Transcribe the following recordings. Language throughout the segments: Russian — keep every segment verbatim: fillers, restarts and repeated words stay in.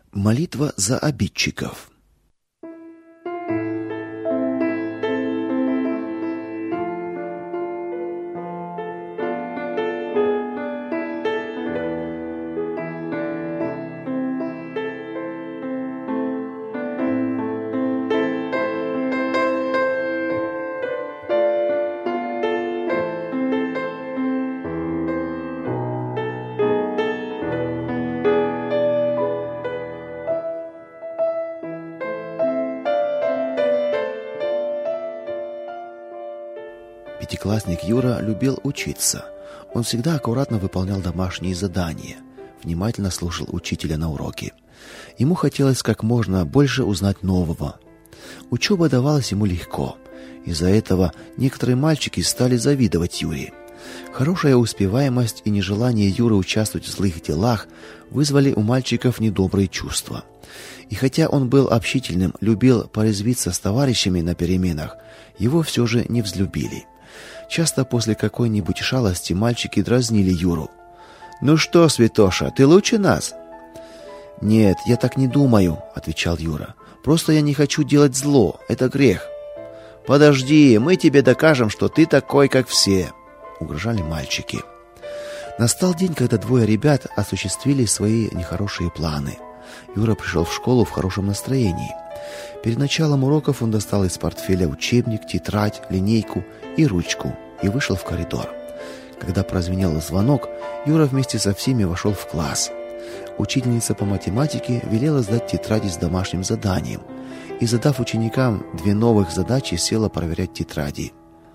Молитва за обидчиков. Пятиклассник Юра любил учиться. Он всегда аккуратно выполнял домашние задания, внимательно слушал учителя на уроке. Ему хотелось как можно больше узнать нового. Учеба давалась ему легко. Из-за этого некоторые мальчики стали завидовать Юре. Хорошая успеваемость и нежелание Юры участвовать в злых делах вызвали у мальчиков недобрые чувства. И хотя он был общительным, любил порезвиться с товарищами на переменах, его все же не взлюбили. Часто после какой-нибудь шалости мальчики дразнили Юру. «Ну что, Святоша, ты лучше нас?» «Нет, я так не думаю», — отвечал Юра. «Просто я не хочу делать зло, это грех». «Подожди, мы тебе докажем, что ты такой, как все», — угрожали мальчики. Настал день, когда двое ребят осуществили свои нехорошие планы. Юра пришел в школу в хорошем настроении. Перед началом уроков он достал из портфеля учебник, тетрадь, линейку и ручку и вышел в коридор. Когда прозвенел звонок, Юра вместе со всеми вошел в класс. Учительница по математике велела сдать тетради с домашним заданием и, задав ученикам две новых задачи, села проверять тетради.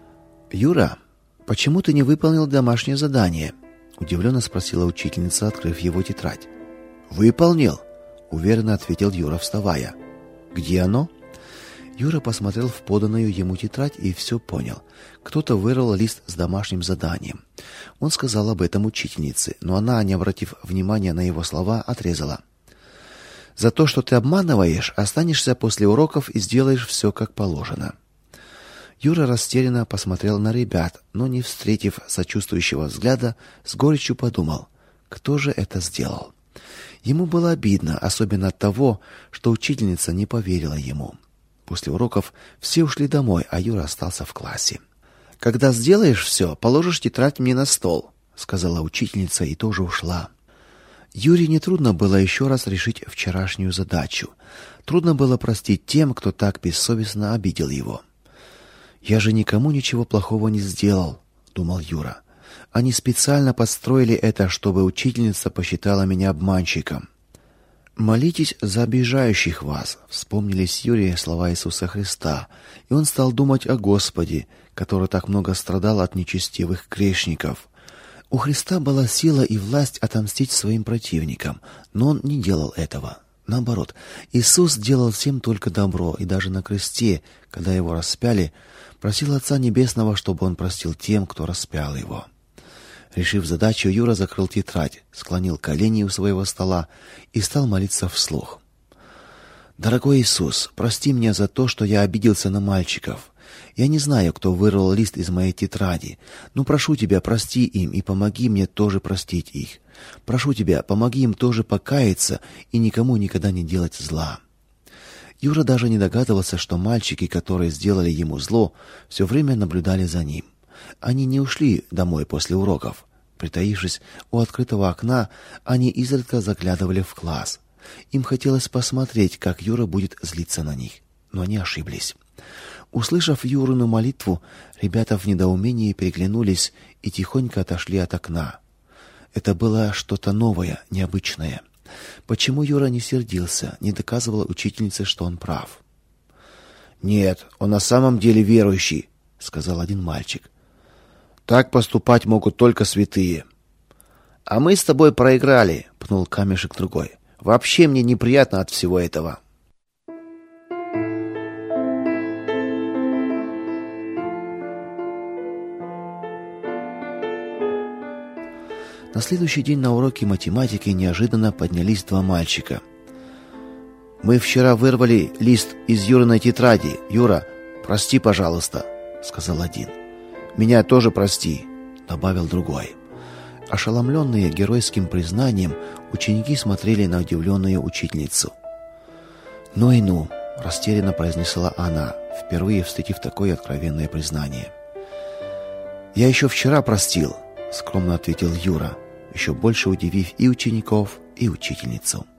«Юра, почему ты не выполнил домашнее задание?» — удивленно спросила учительница, открыв его тетрадь. «Выполнил», — уверенно ответил Юра, вставая. «Где оно?» Юра посмотрел в поданную ему тетрадь и все понял. Кто-то вырвал лист с домашним заданием. Он сказал об этом учительнице, но она, не обратив внимания на его слова, отрезала. «За то, что ты обманываешь, останешься после уроков и сделаешь все как положено». Юра растерянно посмотрел на ребят, но, не встретив сочувствующего взгляда, с горечью подумал: кто же это сделал? Ему было обидно, особенно от того, что учительница не поверила ему. После уроков все ушли домой, а Юра остался в классе. «Когда сделаешь все, положишь тетрадь мне на стол», — сказала учительница и тоже ушла. Юре нетрудно было еще раз решить вчерашнюю задачу. Трудно было простить тем, кто так бессовестно обидел его. «Я же никому ничего плохого не сделал», — думал Юра. «Они специально подстроили это, чтобы учительница посчитала меня обманщиком». «Молитесь за обижающих вас», — вспомнились Юрию слова Иисуса Христа, и он стал думать о Господе, который так много страдал от нечестивых грешников. У Христа была сила и власть отомстить своим противникам, но он не делал этого. Наоборот, Иисус делал всем только добро, и даже на кресте, когда его распяли, просил Отца Небесного, чтобы он простил тем, кто распял его. Решив задачу, Юра закрыл тетрадь, склонил колени у своего стола и стал молиться вслух. «Дорогой Иисус, прости меня за то, что я обиделся на мальчиков. Я не знаю, кто вырвал лист из моей тетради, но прошу тебя, прости им и помоги мне тоже простить их. Прошу тебя, помоги им тоже покаяться и никому никогда не делать зла». Юра даже не догадывался, что мальчики, которые сделали ему зло, все время наблюдали за ним. Они не ушли домой после уроков. Притаившись у открытого окна, они изредка заглядывали в класс. Им хотелось посмотреть, как Юра будет злиться на них, но они ошиблись. Услышав Юрину молитву, ребята в недоумении переглянулись и тихонько отошли от окна. Это было что-то новое, необычное. Почему Юра не сердился, не доказывал учительнице, что он прав? «Нет, он на самом деле верующий», — сказал один мальчик. «Так поступать могут только святые». «А мы с тобой проиграли», — пнул камешек другой. «Вообще мне неприятно от всего этого». На следующий день на уроке математики неожиданно поднялись два мальчика. «Мы вчера вырвали лист из Юриной тетради. Юра, прости, пожалуйста», — сказал один. «Меня тоже прости», — добавил другой. Ошеломленные геройским признанием, ученики смотрели на удивленную учительницу. «Ну и ну!» – растерянно произнесла она, впервые встретив такое откровенное признание. «Я еще вчера простил», – скромно ответил Юра, еще больше удивив и учеников, и учительницу.